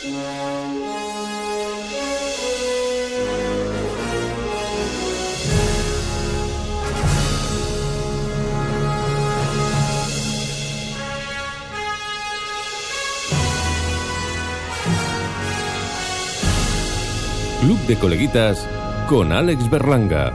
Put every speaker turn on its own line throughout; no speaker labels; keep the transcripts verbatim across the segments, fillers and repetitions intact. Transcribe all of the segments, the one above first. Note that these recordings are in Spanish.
Club de Coleguitas con Alex Berlanga.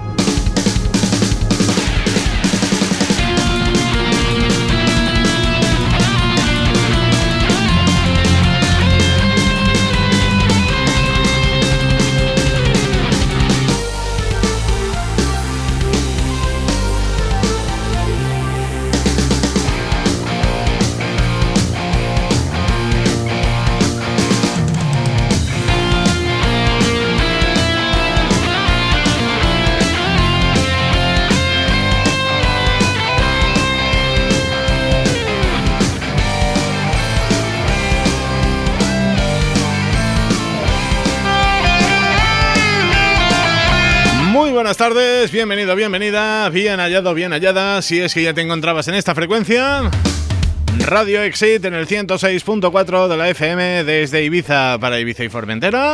Buenas tardes, bienvenido, bienvenida, bien hallado, bien hallada, si es que ya te encontrabas en esta frecuencia. Radio Exit en el ciento seis punto cuatro de la F M desde Ibiza para Ibiza y Formentera.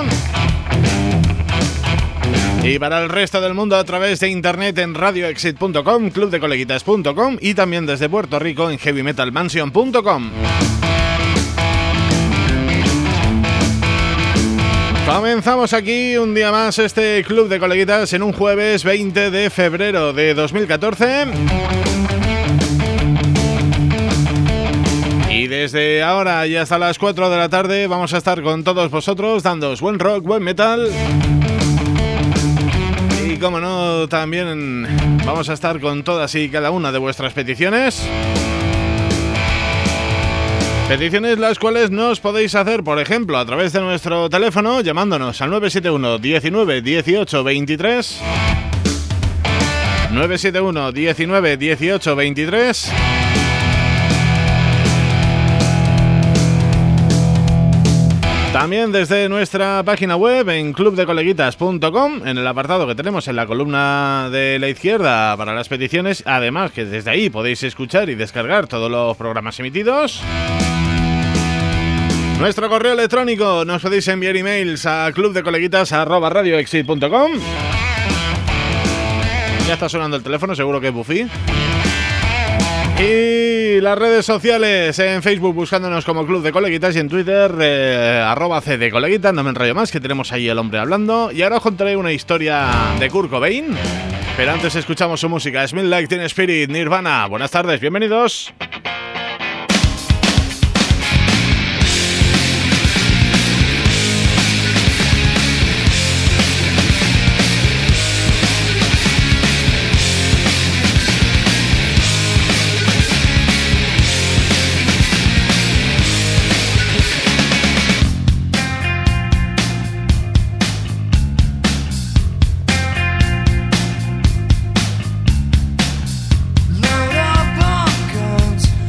Y para el resto del mundo a través de internet en radio exit punto com, club de coleguitas punto com y también desde Puerto Rico en heavy metal mansion punto com. Comenzamos aquí un día más este Club de Coleguitas en un jueves veinte de febrero de dos mil catorce. Y desde ahora y hasta las cuatro de la tarde vamos a estar con todos vosotros dándoos buen rock, buen metal. Y como no, también vamos a estar con todas y cada una de vuestras peticiones. Peticiones las cuales nos podéis hacer, por ejemplo, a través de nuestro teléfono, llamándonos al nueve siete uno, diecinueve, dieciocho, veintitrés. nueve siete uno, diecinueve, dieciocho, veintitrés. También desde nuestra página web en club de coleguitas punto com, en el apartado que tenemos en la columna de la izquierda para las peticiones. Además que desde ahí podéis escuchar y descargar todos los programas emitidos. Nuestro correo electrónico, nos podéis enviar emails a club de coleguitas arroba radio exit punto com. Ya está sonando el teléfono, seguro que es Buffy. Y las redes sociales, en Facebook buscándonos como Club de Coleguitas y en Twitter eh, arroba C de Coleguitas, no me enrollo más, que tenemos ahí el hombre hablando. Y ahora os contaré una historia de Kurt Cobain, pero antes escuchamos su música. Smell Like Teen Spirit, Nirvana. Buenas tardes, bienvenidos.
Load up on guns.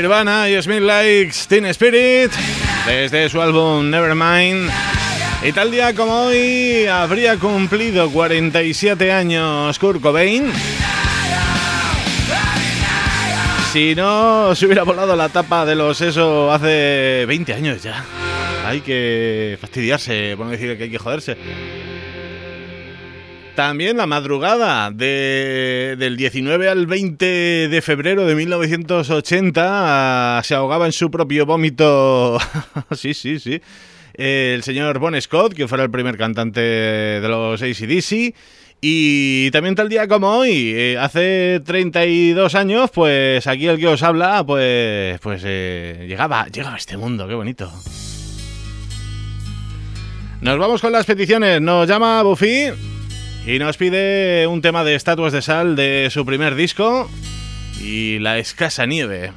Nirvana y Smith Likes Teen Spirit desde su álbum Nevermind. Y tal día como hoy habría cumplido cuarenta y siete años Kurt Cobain. Si no se hubiera volado la tapa de los sesos hace veinte años ya. Hay que fastidiarse, por no decir que hay que joderse. También la madrugada de, del diecinueve al veinte de febrero de mil novecientos ochenta se ahogaba en su propio vómito. sí, sí, sí. El señor Bon Scott, que fuera el primer cantante de los A C D C. Y también tal día como hoy, eh, hace treinta y dos años, pues aquí el que os habla, pues, pues eh, llegaba, llegaba a este mundo, qué bonito. Nos vamos con las peticiones. Nos llama Buffy y nos pide un tema de Estatuas de Sal de su primer disco y La escasa nieve.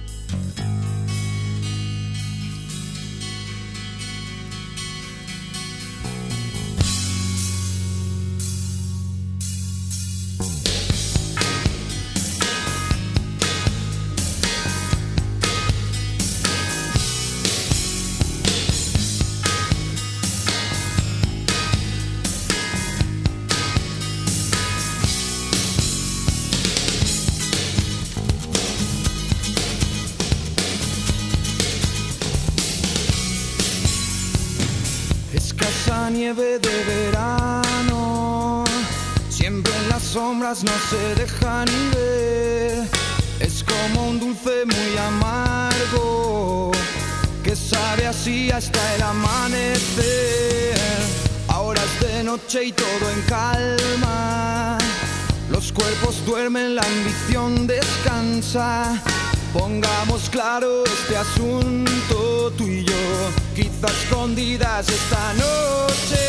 Nieve de verano, siempre en las sombras no se deja ni ver. Es como un dulce muy amargo que sabe así hasta el amanecer. Ahora es de noche y todo en calma, los cuerpos duermen, la ambición descansa. Pongamos claro este asunto, tú y yo, quizá escondidas esta noche.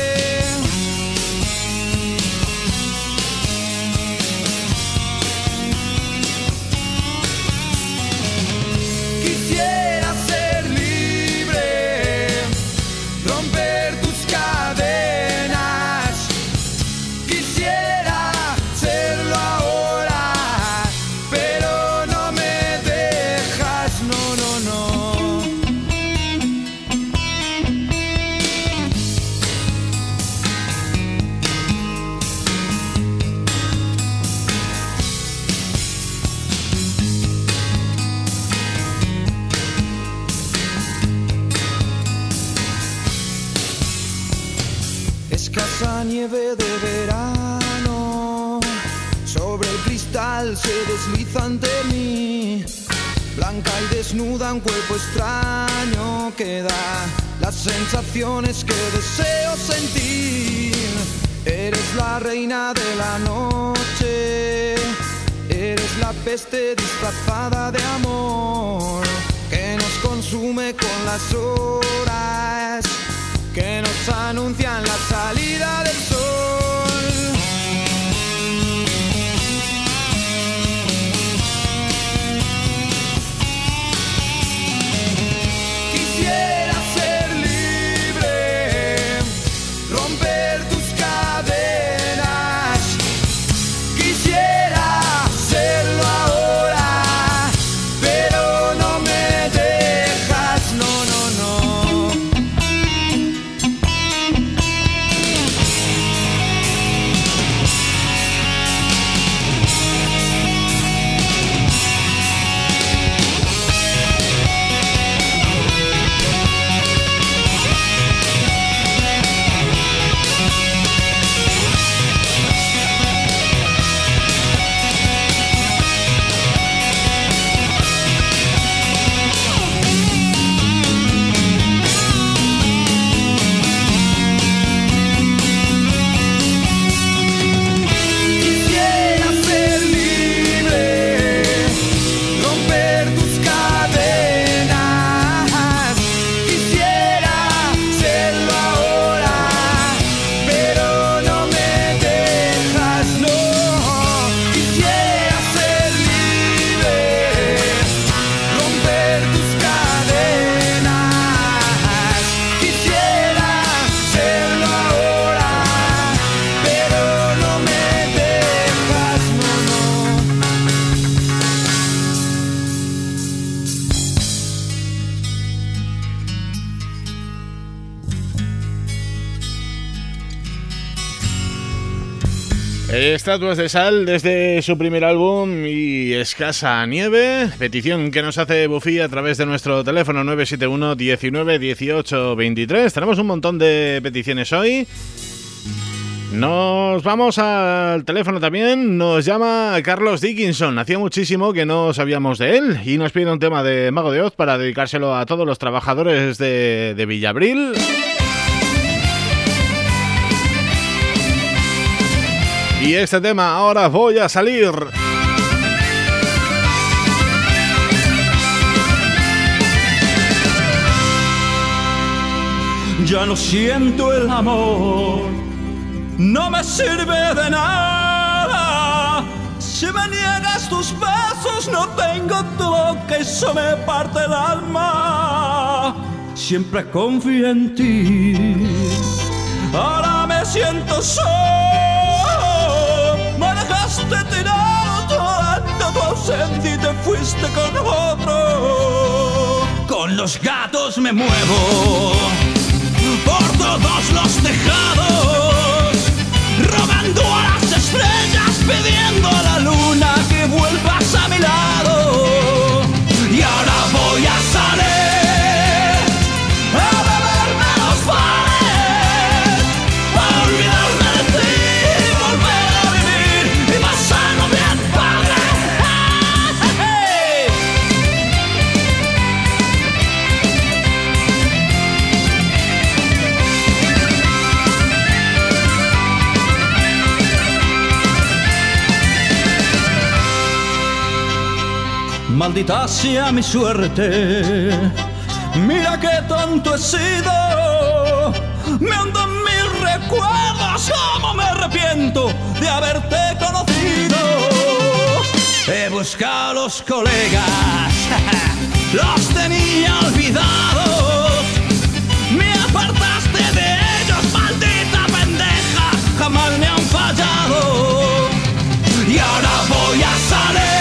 Quisiera ser libre, romper tus cadenas. Quisiera serlo ahora, pero no me dejas, no, no, no. Escasa nieve de verano, sobre el cristal se desliza ante mí. Blanca y desnuda, un cuerpo extraño que da las sensaciones que deseo sentir. Eres la reina de la noche, eres la peste disfrazada de amor que nos consume con las horas que nos anuncian la salida del sol. Quisiera ser libre, romper tus cadenas. Quisiera serlo ahora, pero no me dejas, no, no, no.
Estatuas de Sal desde su primer álbum y Escasa Nieve, petición que nos hace Buffy a través de nuestro teléfono nueve siete uno, diecinueve, dieciocho, veintitrés. Tenemos un montón de peticiones hoy. Nos vamos al teléfono también, nos llama Carlos Dickinson, hacía muchísimo que no sabíamos de él y nos pide un tema de Mago de Oz para dedicárselo a todos los trabajadores de, de Villabril. Y este tema, Ahora voy a salir.
Ya no siento el amor, no me sirve de nada. Si me niegas tus besos, no tengo tu boca, eso me parte el alma. Siempre confío en ti, ahora me siento solo. Me dejaste tirado toda tu ausencia y te fuiste con otro. Con los gatos me muevo por todos los tejados, rogando a las estrellas, pidiendo a la luna que vuelvas a mi lado. Y ahora voy a salir a beberme los bares, a olvidarme de ti, volver a vivir y pasarlo bien, padre. Maldita sea mi suerte, mira qué tonto he sido. Me hundo en mis recuerdos, cómo me arrepiento de haberte conocido. He buscado a los colegas, los tenía olvidados. Me apartaste de ellos, maldita pendeja, jamás me han fallado. Y ahora voy a salir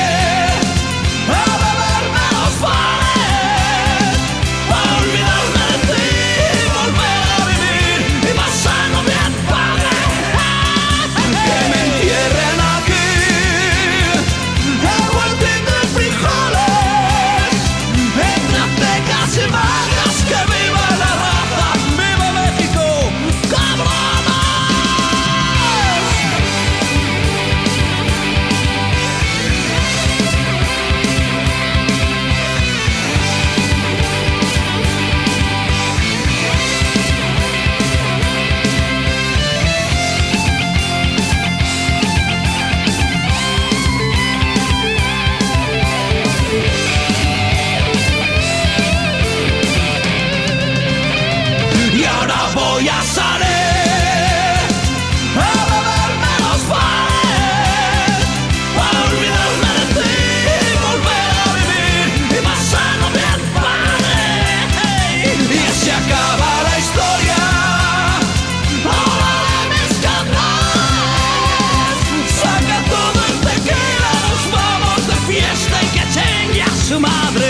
su madre.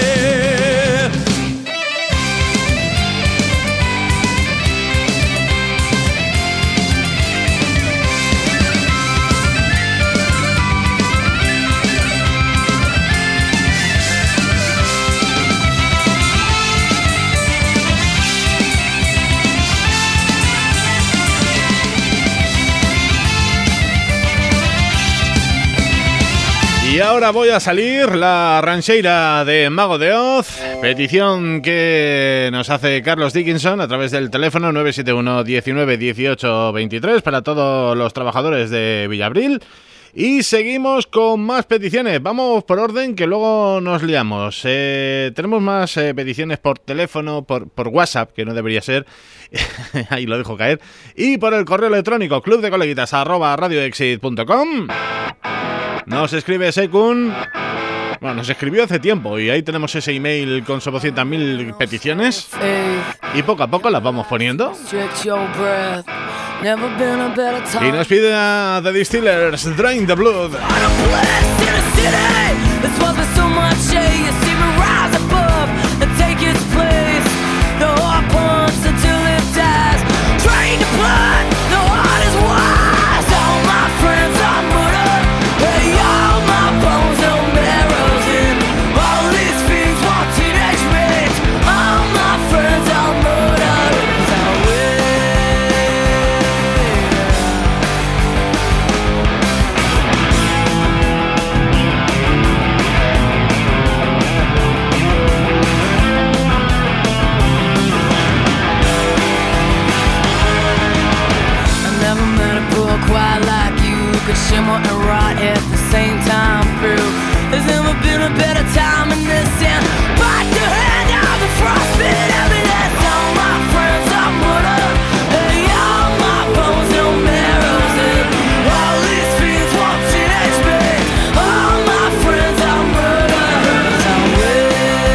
Y ahora voy a salir, la rancheira de Mago de Oz, petición que nos hace Carlos Dickinson a través del teléfono nueve siete uno, diecinueve, dieciocho, veintitrés para todos los trabajadores de Villabril. Y seguimos con más peticiones, vamos por orden que luego nos liamos. Eh, tenemos más eh, peticiones por teléfono, por, por WhatsApp, que no debería ser, ahí lo dejo caer, y por el correo electrónico clubdecoleguitas arroba radioexit punto com. Nos escribe Sekun, bueno, nos escribió hace tiempo y ahí tenemos ese email con doscientas mil peticiones y poco a poco las vamos poniendo. Y nos pide a The Distillers, Drain the Blood. Drain the blood, the heart is wise. All my friends
shimmer and rot at the same time through. There's never been a better time in this town. Bite the hand of the frostbite evidence. All my friends are murdered. Hey, all my bones no marrows. And all these fiends want teenage pain. All my friends are murdered. I'm way,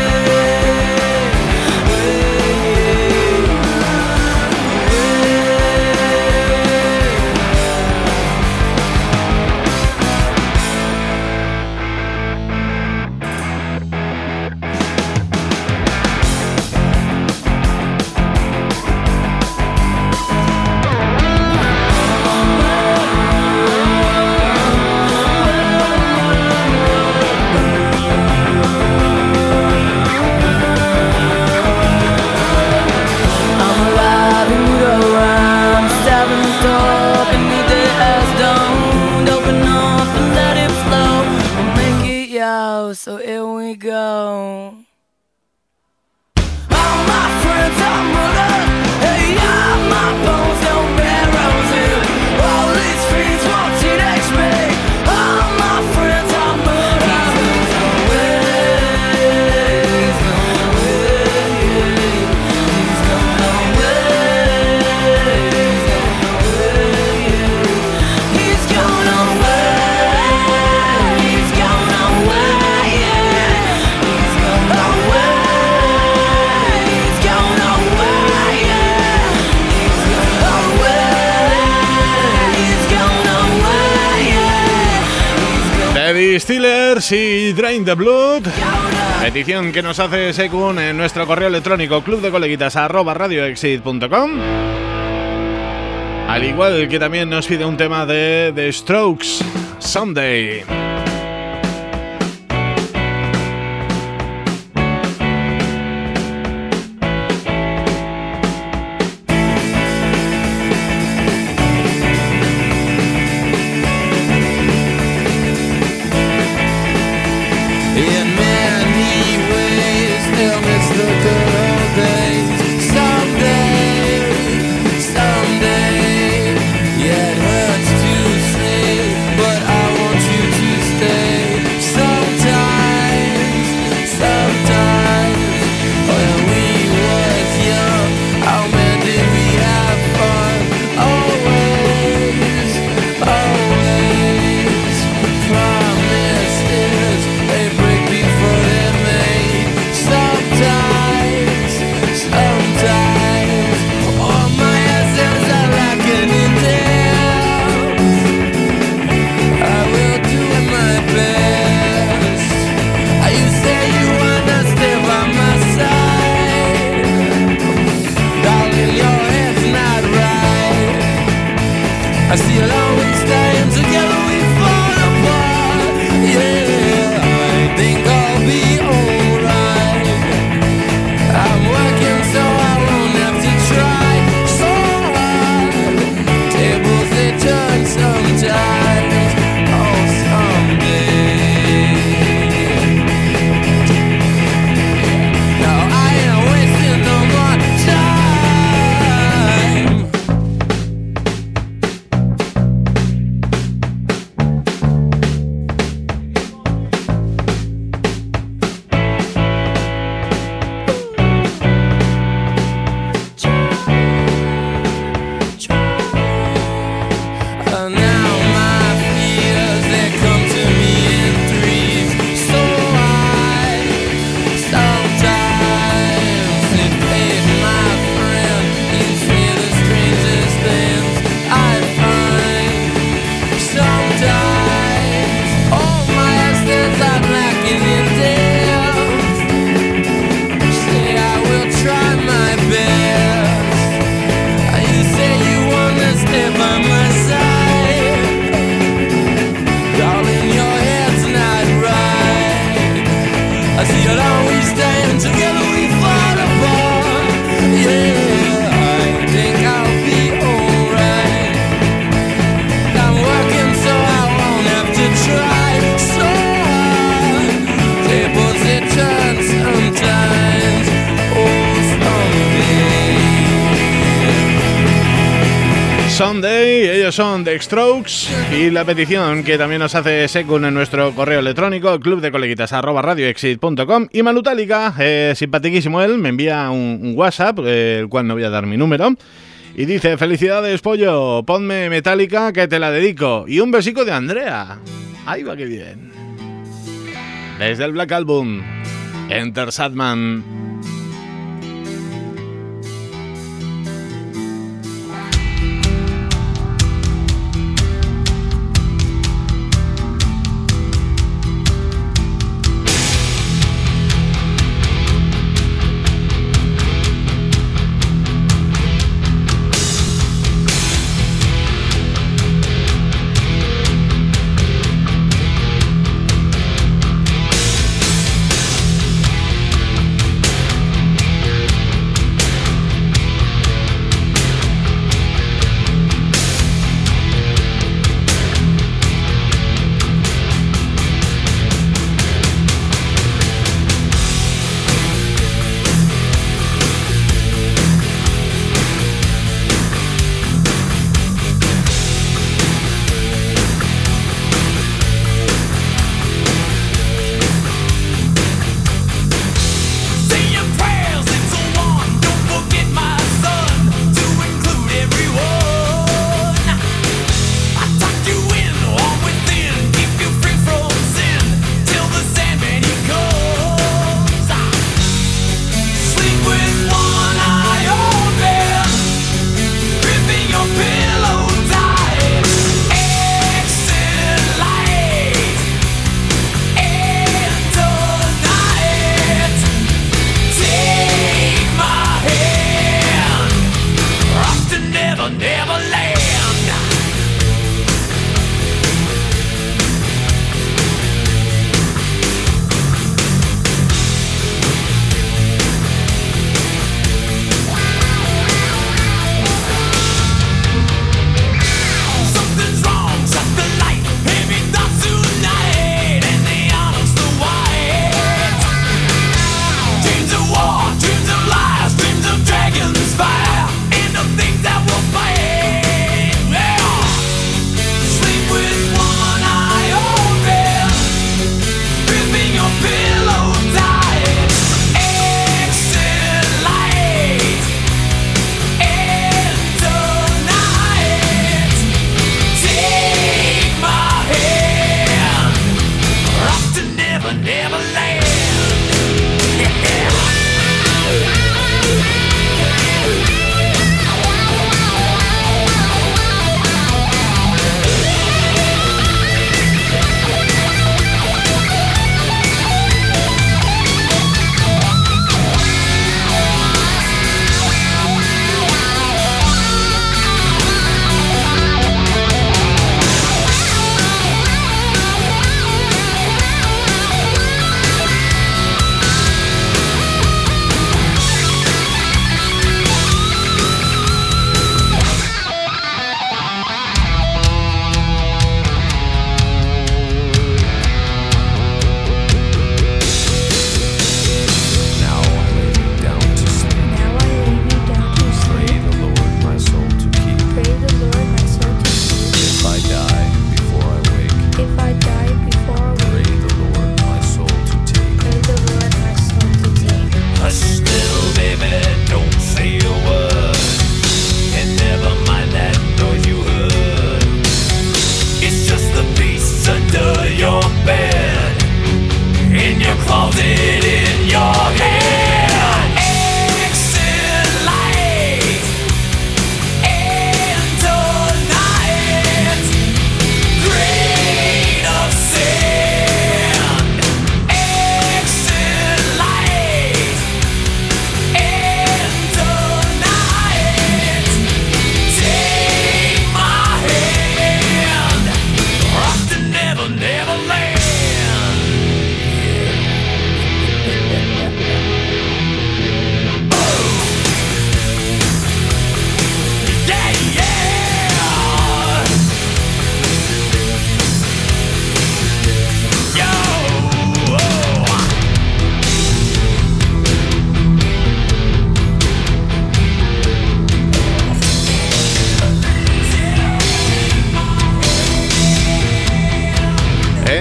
so here we go. All my friends are murdered. Hey, all my bones no marrows. All these fiends want teenage me. All my friends are murdered. He's gone away. He's gone away. He's gone away. He's gone away.
The Distillers y Drain the Blood. Petición que nos hace Sekun en nuestro correo electrónico clubdecoleguitas arroba radioexit punto com. Al igual que también nos pide un tema de The Strokes, Someday. Sunday, ellos son The Strokes, y la petición que también nos hace Sekun en nuestro correo electrónico, clubdecoleguitas arroba radioexit punto com. Y Manutálica, eh, simpatiquísimo él, me envía un, un WhatsApp, eh, el cual no voy a dar mi número, y dice: felicidades, pollo, ponme Metallica que te la dedico, y un besico de Andrea. Ahí va, que bien. Desde el Black Album, Enter Sandman.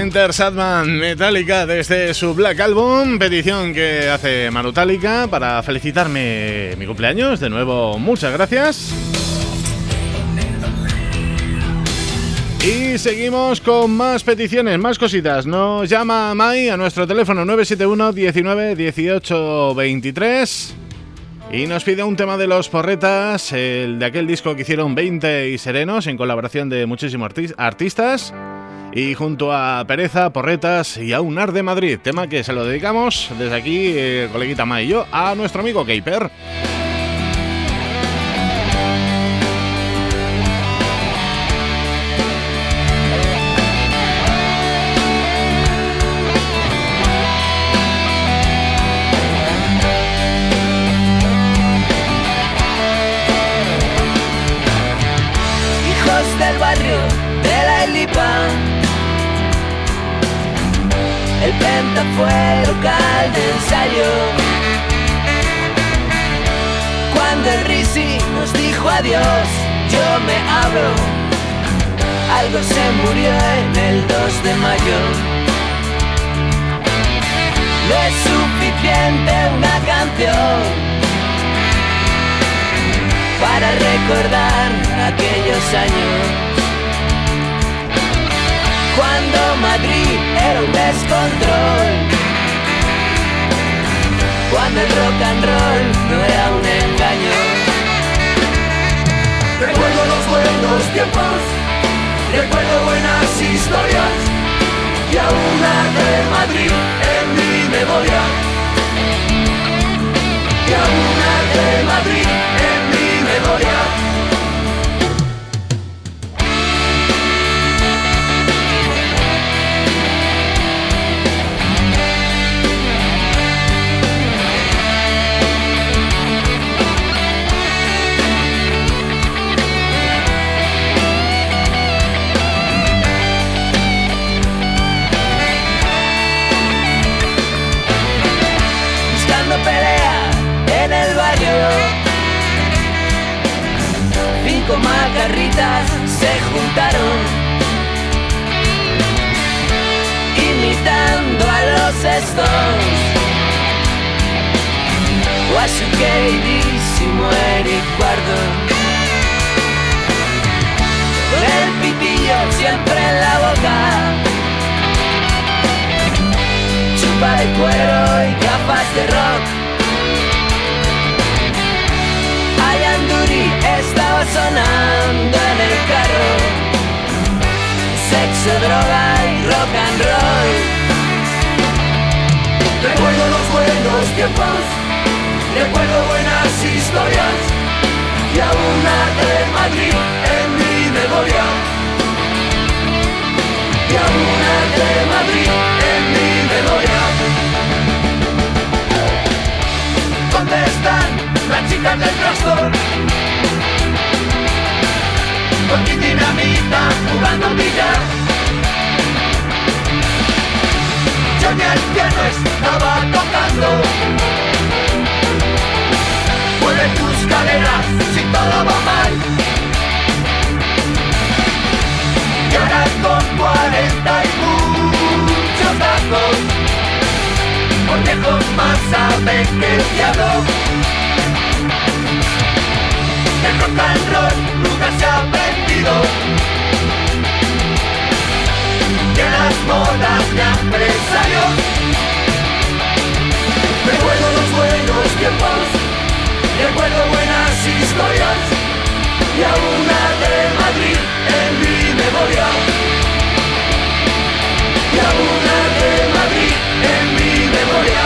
Enter Sandman, Metallica, desde su Black Album, petición que hace Manutálica para felicitarme mi cumpleaños. De nuevo, muchas gracias. Y seguimos con más peticiones, más cositas. Nos llama Mai a nuestro teléfono nueve siete uno, diecinueve, dieciocho, veintitrés y nos pide un tema de Los Porretas, el de aquel disco que hicieron veinte y Serenos en colaboración de muchísimos arti- artistas. Y junto a Pereza, Porretas y a Unar de Madrid, tema que se lo dedicamos desde aquí, eh, coleguita Ma y yo, a nuestro amigo Keiper.
Hijos del barrio de la Elipa, el Penta fue local de ensayo. Cuando el Risi nos dijo adiós, yo me abro. Algo se murió en el dos de mayo. No es suficiente una canción para recordar aquellos años, cuando Madrid era un descontrol, cuando el rock and roll no era un engaño.
Recuerdo los buenos tiempos, recuerdo buenas historias y a una de Madrid en mi memoria, y a una de Madrid en mi memoria.
Pelea en el barrio, cinco macarritas se juntaron, imitando a los Stones, o a su queridísimo Eric Guardo, con el pitillo siempre en la boca, chupa de cuero y gafas de rock. Ayanduri estaba sonando en el carro, sexo, droga y rock and roll.
Recuerdo los buenos tiempos, recuerdo buenas historias y a una de Madrid en mi memoria, y a una de Madrid en mi memoria. ¿Dónde están las chicas del trastor? Con mi dinamita jugando billar. Yo ni el piano estaba tocando. Mueve tus caderas si todo va mal. Y ahora con cuarenta y muchos tacos, por lejos más sabe que el diablo. El rock and roll nunca se ha aprendido, que las modas de empresarios. Recuerdo los buenos tiempos, recuerdo buenas historias y a una de Madrid en mi memoria, y a una de Madrid en mi memoria.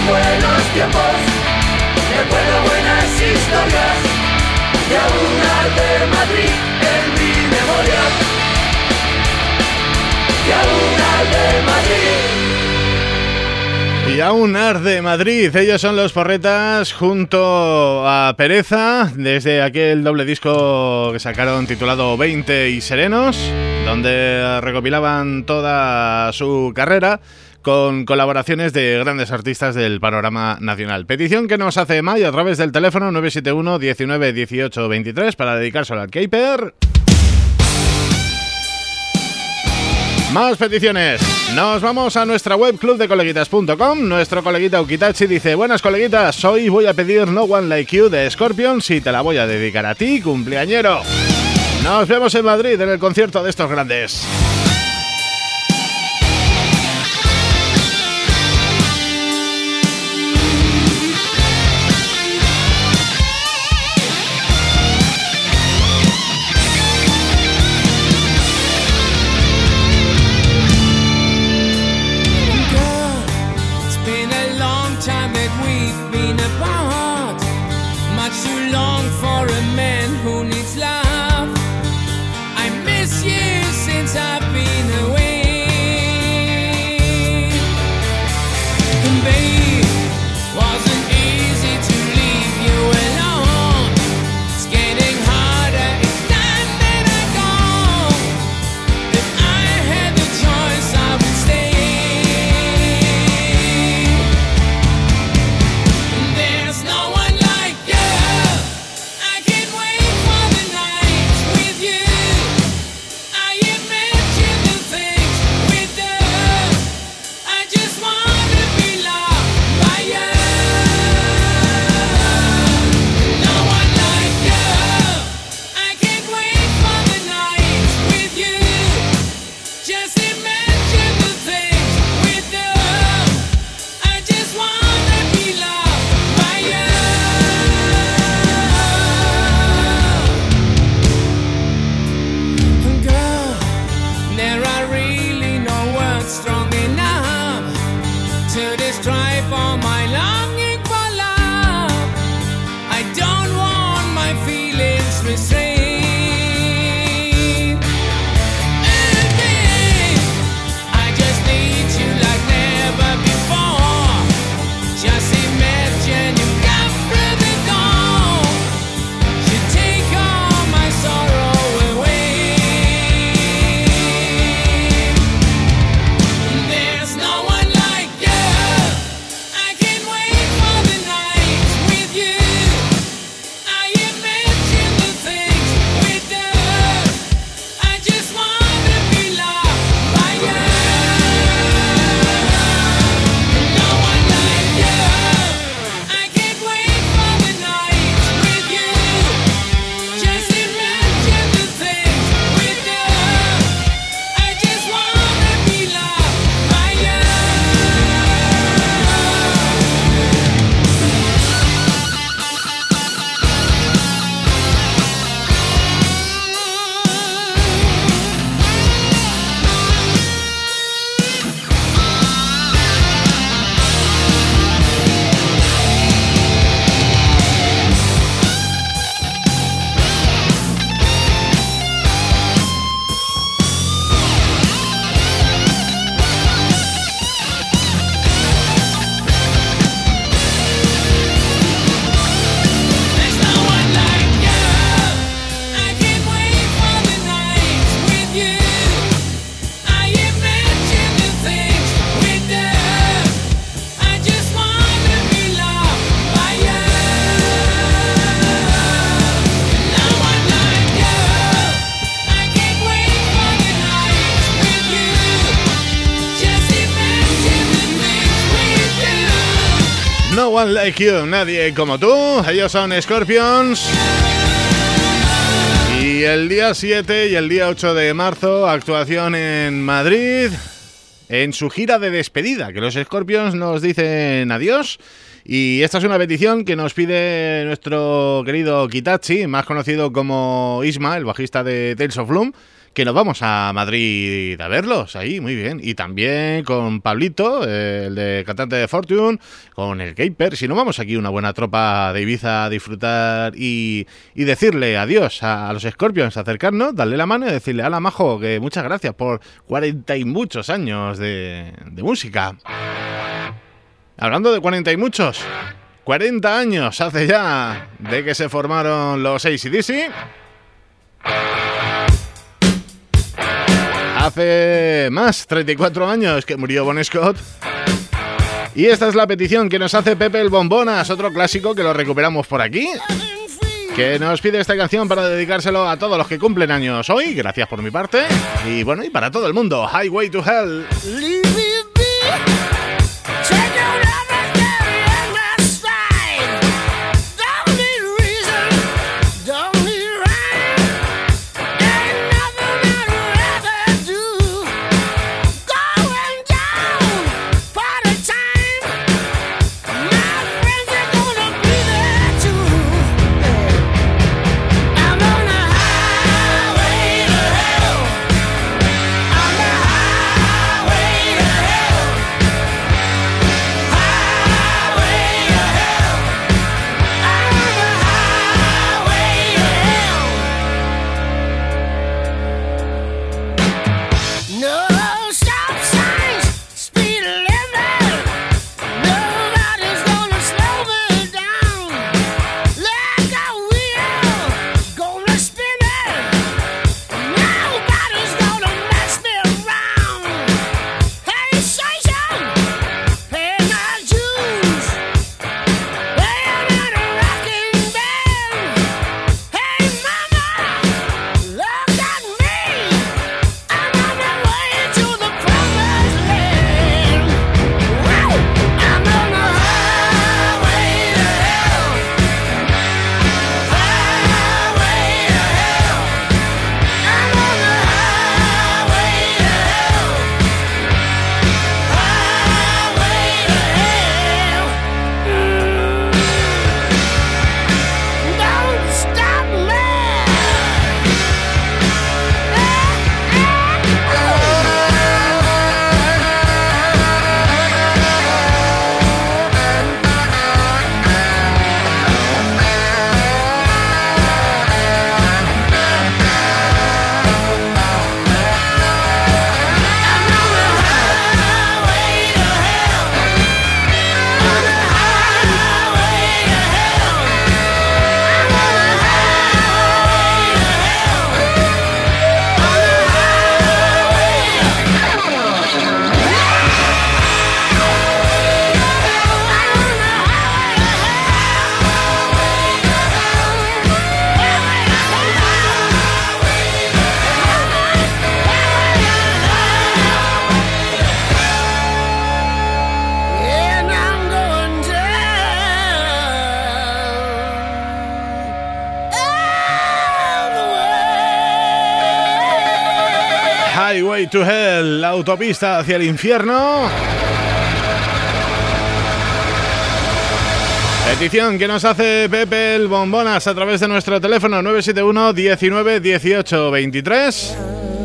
buenos tiempos, recuerdo buenas historias, y aún arde Madrid en mi memoria, y aún arde Madrid.
Y aún arde Madrid, ellos son Los Porretas junto a Pereza, desde aquel doble disco que sacaron titulado veinte y Serenos, donde recopilaban toda su carrera con colaboraciones de grandes artistas del panorama nacional. Petición que nos hace May a través del teléfono nueve siete uno, diecinueve, dieciocho, veintitrés para dedicárselo al Caper. Más peticiones. Nos vamos a nuestra web club de coleguitas punto com. Nuestro coleguita Ukitachi dice: buenas coleguitas, hoy voy a pedir No One Like You de Scorpions y te la voy a dedicar a ti, cumpleañero. Nos vemos en Madrid en el concierto de estos grandes. No One Like You, nadie como tú. Ellos son Scorpions. Y el día siete y el día ocho de marzo, actuación en Madrid, en su gira de despedida, que los Scorpions nos dicen adiós Y esta es una petición que nos pide nuestro querido Kitachi, más conocido como Isma, el bajista de Tales of Loom, que nos vamos a Madrid a verlos ahí, muy bien. Y también con Pablito, eh, el de cantante de Fortune, con el Caper. Si no, vamos aquí una buena tropa de Ibiza a disfrutar y, y decirle adiós a, a los Scorpions, acercarnos, darle la mano y decirle, ala majo, que muchas gracias por cuarenta y muchos años de, de música. Hablando de cuarenta y muchos, cuarenta años hace ya de que se formaron los A C D C. Hace más, treinta y cuatro años que murió Bon Scott. Y esta es la petición que nos hace Pepe el Bombonas, otro clásico que lo recuperamos por aquí, que nos pide esta canción para dedicárselo a todos los que cumplen años hoy, gracias por mi parte, y bueno, y para todo el mundo, Highway to Hell. Highway to Hell, la autopista hacia el infierno. Petición que nos hace Pepe el Bombonas a través de nuestro teléfono nueve siete uno, diecinueve, dieciocho, veintitrés.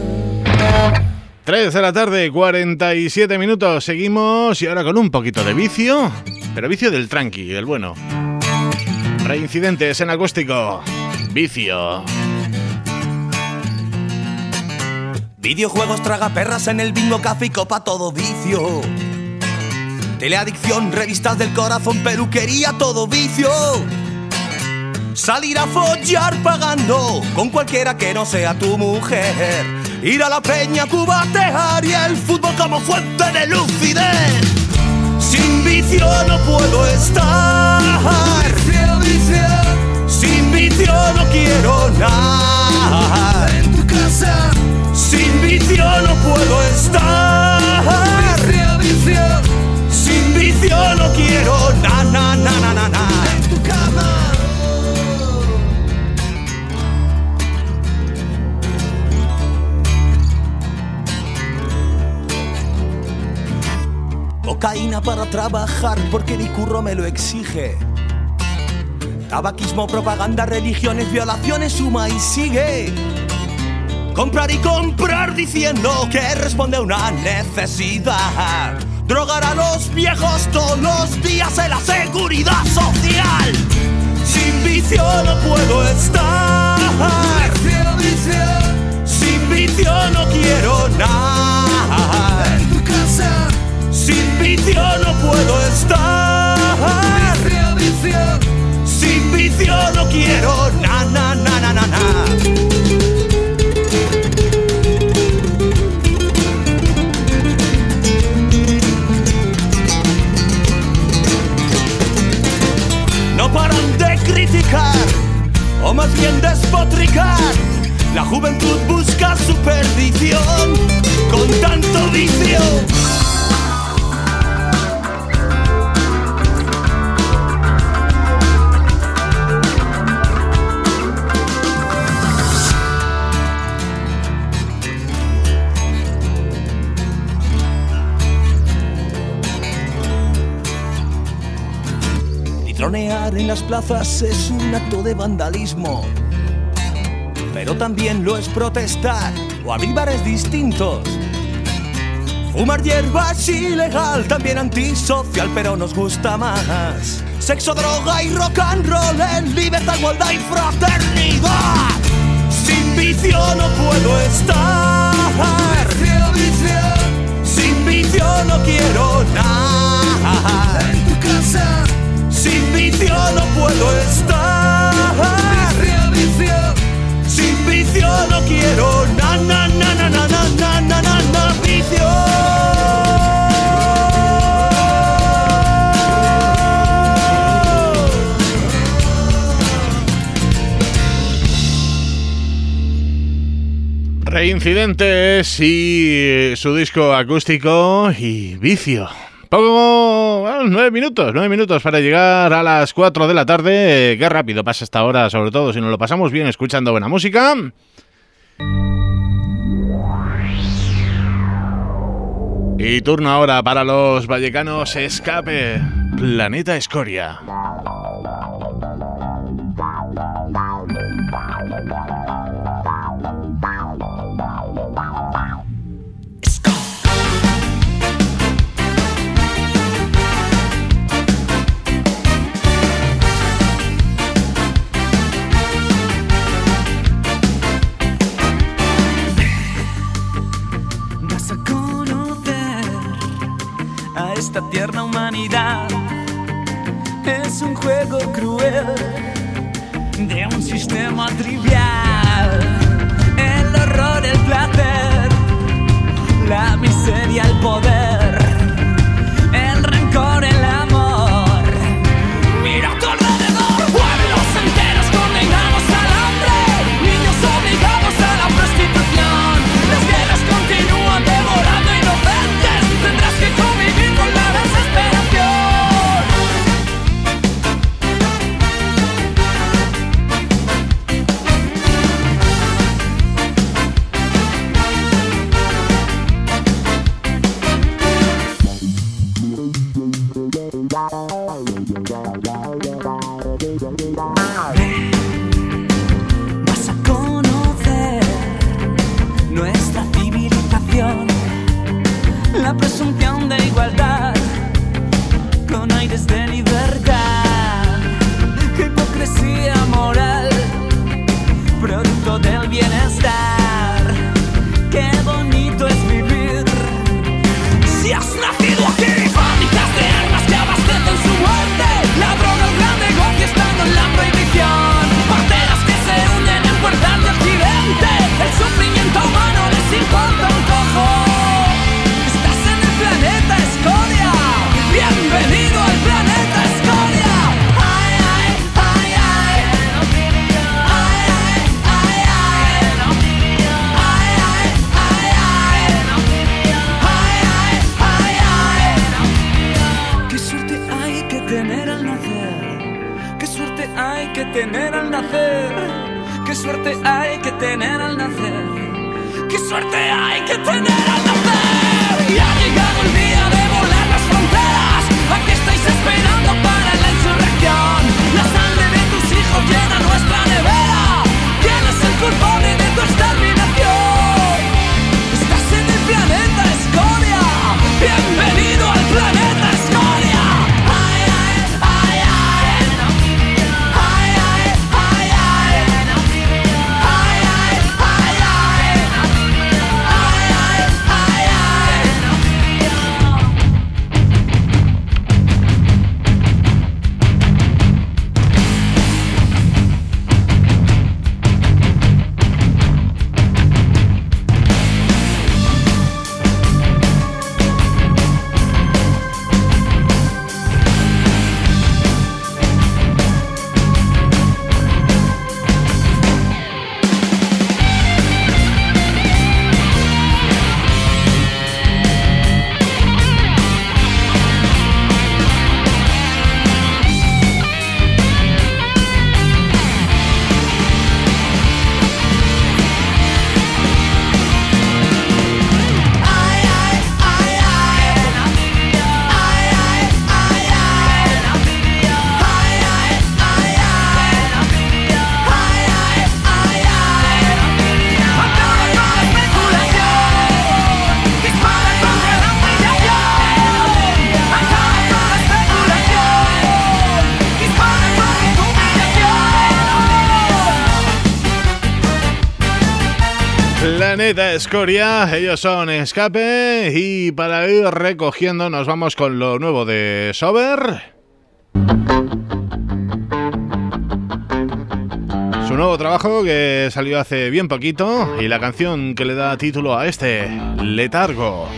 tres de la tarde, cuarenta y siete minutos. Seguimos y ahora con un poquito de vicio, pero vicio del tranqui, del bueno. Reincidentes en acústico. Vicio.
Videojuegos, tragaperras en el bingo, café y copa, todo vicio. Teleadicción, revistas del corazón, peluquería, todo vicio. Salir a follar pagando con cualquiera que no sea tu mujer. Ir a la peña, cubatear y el fútbol como fuente de lucidez. Sin vicio no puedo estar. Vicio, vicio. Sin vicio no quiero nada. En tu casa. Sin vicio no puedo estar. Vicio, vicio. Sin vicio no quiero na na na na na na. En tu cama. cocaína para trabajar porque mi curro me lo exige. Tabaquismo, propaganda, religiones, violaciones, suma y sigue. Comprar y comprar diciendo que responde a una necesidad. Drogar a los viejos todos los días en la seguridad social. Sin vicio no puedo estar. Vicio, vicio. Sin vicio no quiero nada. En tu casa. Sin vicio no puedo estar. Vicio, vicio. Sin vicio no quiero na na na na na na. No paran de criticar, o más bien despotricar. La juventud busca su perdición con tanto vicio. Tronear en las plazas es un acto de vandalismo, pero también lo es protestar o abrir bares distintos. Fumar hierba es ilegal, también antisocial, pero nos gusta más. Sexo, droga y rock and roll en libertad, igualdad y fraternidad. Sin vicio no puedo estar. Vicio, vicio. Sin vicio no quiero nada. En tu casa. Sin vicio no puedo estar. Vicio, vicio. Sin vicio no quiero na na na na na na na na na na vicio.
Reincidentes y su disco acústico y Vicio. Poco, bueno, nueve minutos, nueve minutos para llegar a las cuatro de la tarde. Qué rápido pasa esta hora, sobre todo si nos lo pasamos bien escuchando buena música. Y turno ahora para los vallecanos Escape, Planeta Escoria.
Esta tierna humanidad es un juego cruel de un sistema trivial. El horror, el placer, la miseria, el poder, el rencor, el amor. Mira a tu alrededor, pueblos enteros condenados al hambre, niños obligados a la prostitución. Las guerras continúan devorando inocentes. Tendrás que convivir con la desesperación. Vas a conocer nuestra civilización, la presunción de igualdad con aires de libertad, hipocresía moral, producto del bienestar. Qué bonito es vivir si has nacido aquí. Fábricas de armas que abastecen su muerte, la droga, el gran negocio estando en la prohibición, parteras que se hunden en puertas de Occidente. El sufrimiento humano les importa un cojo. Estás en el planeta Escoria. Bienvenido al planeta Escoria. Ay, ay, ay, ay. Ay, ay, ay, ay. Ay, ay, ay, ay. Ay, ay, ay, ay. Qué suerte hay que tener al nacer. Qué suerte hay que tener al nacer. Qué suerte hay que tener al nacer. Qué suerte hay que tener al nacer. Y ha llegado el día de volar las fronteras.
Planeta Escoria, ellos son Escape y para ir recogiendo nos vamos con lo nuevo de Sober. Su nuevo trabajo que salió hace bien poquito y la canción que le da título a este, Letargo.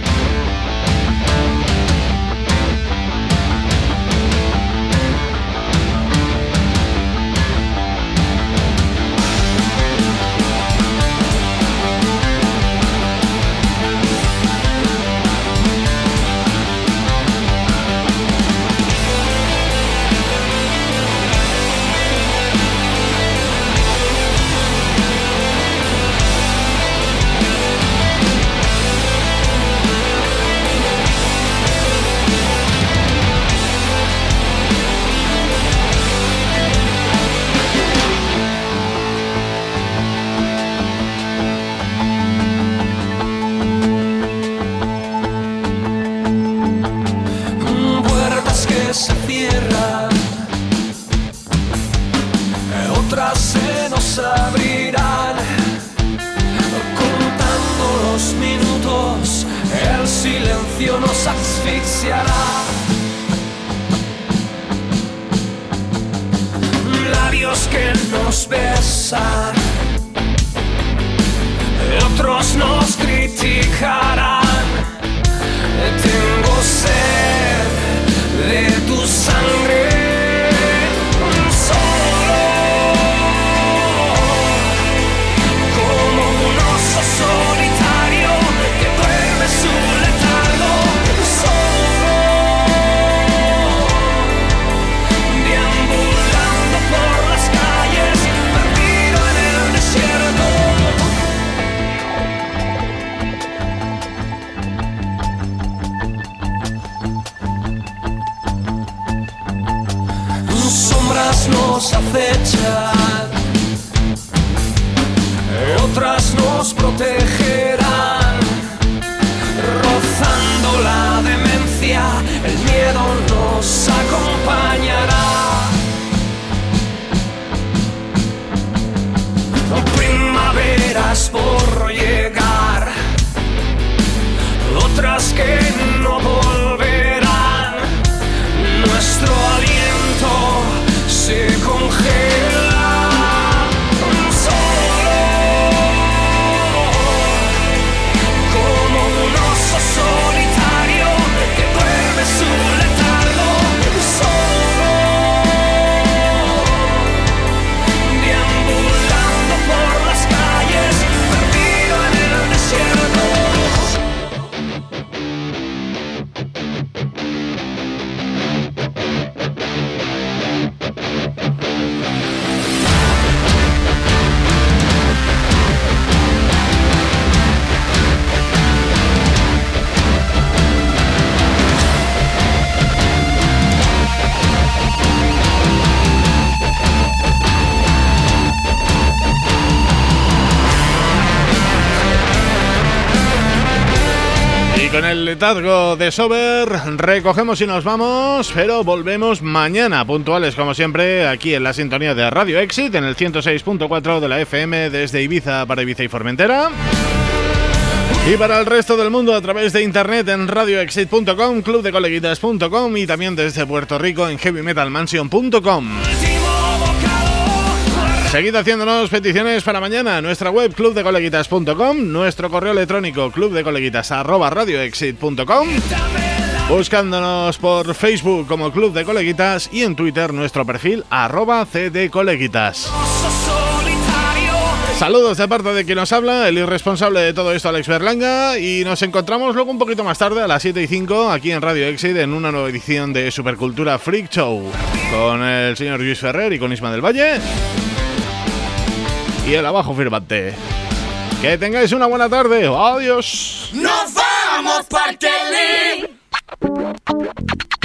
Nos acechan, otras nos protegerán, rozando la demencia, el miedo nos acompañará. Primaveras por llegar, otras que no volverán, nuestro aliento se congela solo como un oso solitario que duerme su letargo, solo deambulando por las calles, perdido en el desierto.
Con el letargo de Sober recogemos y nos vamos, pero volvemos mañana puntuales como siempre aquí en la sintonía de Radio Exit en el ciento seis punto cuatro de la F M desde Ibiza para Ibiza y Formentera y para el resto del mundo a través de internet en radio exit punto com, club de coleguitas punto com y también desde Puerto Rico en heavy metal mansion punto com. Seguid haciéndonos peticiones para mañana. Nuestra web club de coleguitas punto com, nuestro correo electrónico club de coleguitas arroba radio exit punto com, buscándonos por Facebook como Club de Coleguitas y en Twitter nuestro perfil arroba cdcoleguitas. Saludos de parte de quien nos habla, el irresponsable de todo esto, Alex Berlanga, y nos encontramos luego un poquito más tarde a las siete y cinco aquí en Radio Exit en una nueva edición de Supercultura Freak Show con el señor Luis Ferrer y con Isma del Valle y el abajo firmante. Que tengáis una buena tarde. Adiós.
Nos vamos, Parkelin.